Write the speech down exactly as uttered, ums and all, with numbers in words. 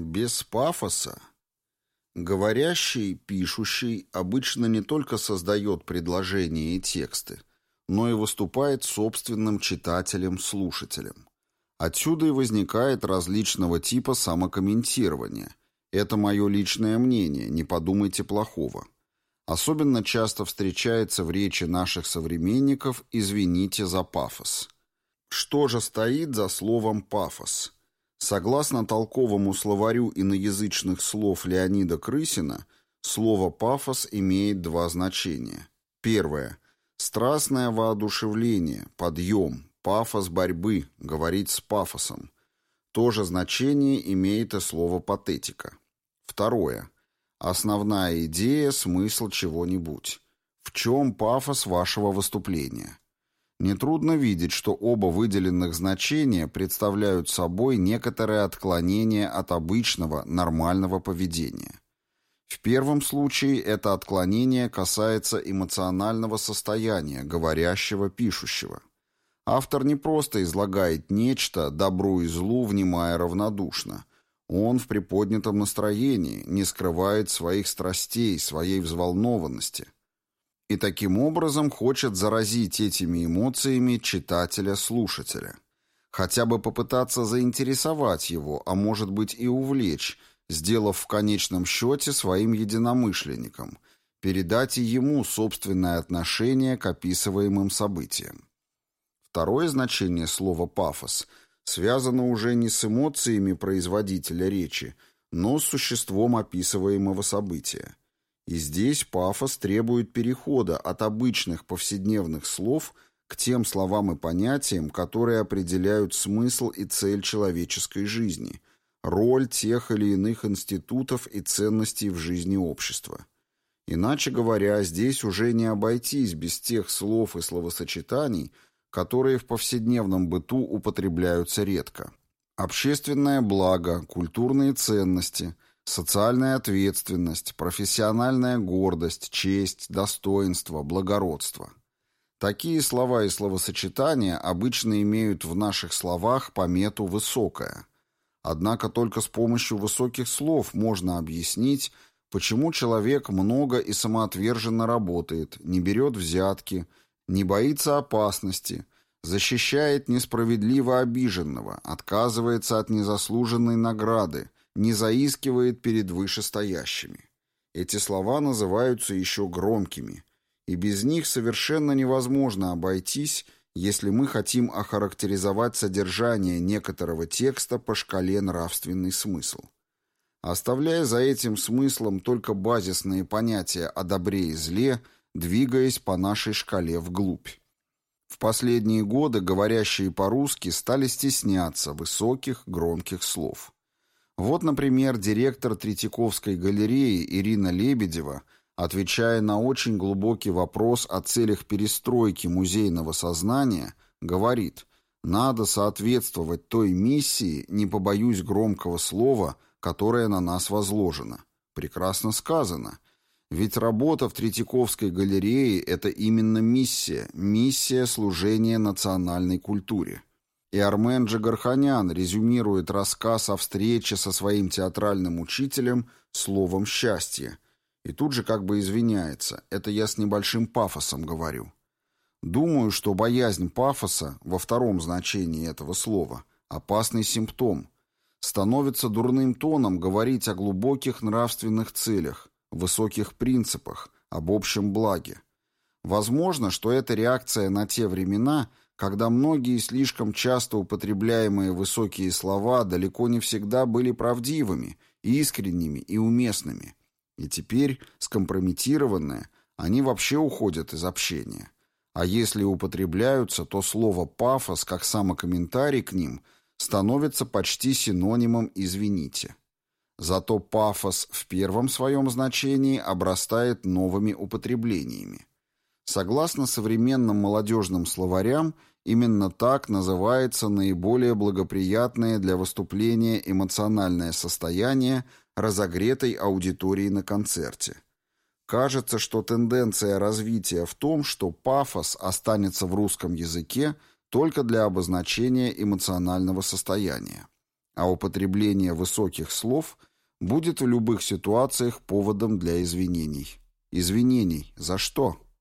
Без пафоса говорящий, пишущий обычно не только создает предложения и тексты, но и выступает собственным читателем-слушателем. Отсюда и возникает различного типа самокомментирование. Это мое личное мнение, не подумайте плохого. Особенно часто встречается в речи наших современников «извините за пафос». Что же стоит за словом «пафос»? Согласно толковому словарю иноязычных слов Леонида Крысина, слово «пафос» имеет два значения. Первое. Страстное воодушевление, подъем, пафос борьбы, говорить с пафосом. То же значение имеет и слово «патетика». Второе. Основная идея, смысл чего-нибудь. В чем пафос вашего выступления? Нетрудно видеть, что оба выделенных значения представляют собой некоторое отклонение от обычного, нормального поведения. В первом случае это отклонение касается эмоционального состояния говорящего, пишущего. Автор не просто излагает нечто, добру и злу внимая равнодушно. Он в приподнятом настроении, не скрывает своих страстей, своей взволнованности. И таким образом хочет заразить этими эмоциями читателя-слушателя. Хотя бы попытаться заинтересовать его, а может быть и увлечь, сделав в конечном счете своим единомышленником, передать и ему собственное отношение к описываемым событиям. Второе значение слова «пафос» связано уже не с эмоциями производителя речи, но с существом описываемого события. И здесь пафос требует перехода от обычных повседневных слов к тем словам и понятиям, которые определяют смысл и цель человеческой жизни, роль тех или иных институтов и ценностей в жизни общества. Иначе говоря, здесь уже не обойтись без тех слов и словосочетаний, которые в повседневном быту употребляются редко. Общественное благо, культурные ценности – социальная ответственность, профессиональная гордость, честь, достоинство, благородство. Такие слова и словосочетания обычно имеют в наших словах помету «высокое». Однако только с помощью высоких слов можно объяснить, почему человек много и самоотверженно работает, не берет взятки, не боится опасности, защищает несправедливо обиженного, отказывается от незаслуженной награды, не заискивает перед вышестоящими. Эти слова называются еще громкими, и без них совершенно невозможно обойтись, если мы хотим охарактеризовать содержание некоторого текста по шкале нравственный смысл. Оставляя за этим смыслом только базисные понятия о добре и зле, двигаясь по нашей шкале вглубь. В последние годы говорящие по-русски стали стесняться высоких, громких слов. Вот, например, директор Третьяковской галереи Ирина Лебедева, отвечая на очень глубокий вопрос о целях перестройки музейного сознания, говорит: «Надо соответствовать той миссии, не побоюсь громкого слова, которое на нас возложено». Прекрасно сказано. Ведь работа в Третьяковской галерее – это именно миссия, миссия служения национальной культуре. И Армен Джигарханян резюмирует рассказ о встрече со своим театральным учителем словом «счастье». И тут же как бы извиняется: это я с небольшим пафосом говорю. Думаю, что боязнь пафоса, во втором значении этого слова, опасный симптом. Становится дурным тоном говорить о глубоких нравственных целях, высоких принципах, об общем благе. Возможно, что это реакция на те времена, когда многие слишком часто употребляемые высокие слова далеко не всегда были правдивыми, искренними и уместными. И теперь, скомпрометированные, они вообще уходят из общения. А если употребляются, то слово «пафос», как самокомментарий к ним, становится почти синонимом «извините». Зато пафос в первом своем значении обрастает новыми употреблениями. Согласно современным молодежным словарям, именно так называется наиболее благоприятное для выступления эмоциональное состояние разогретой аудитории на концерте. Кажется, что тенденция развития в том, что пафос останется в русском языке только для обозначения эмоционального состояния. а употребление высоких слов будет в любых ситуациях поводом для извинений. Извинений за что?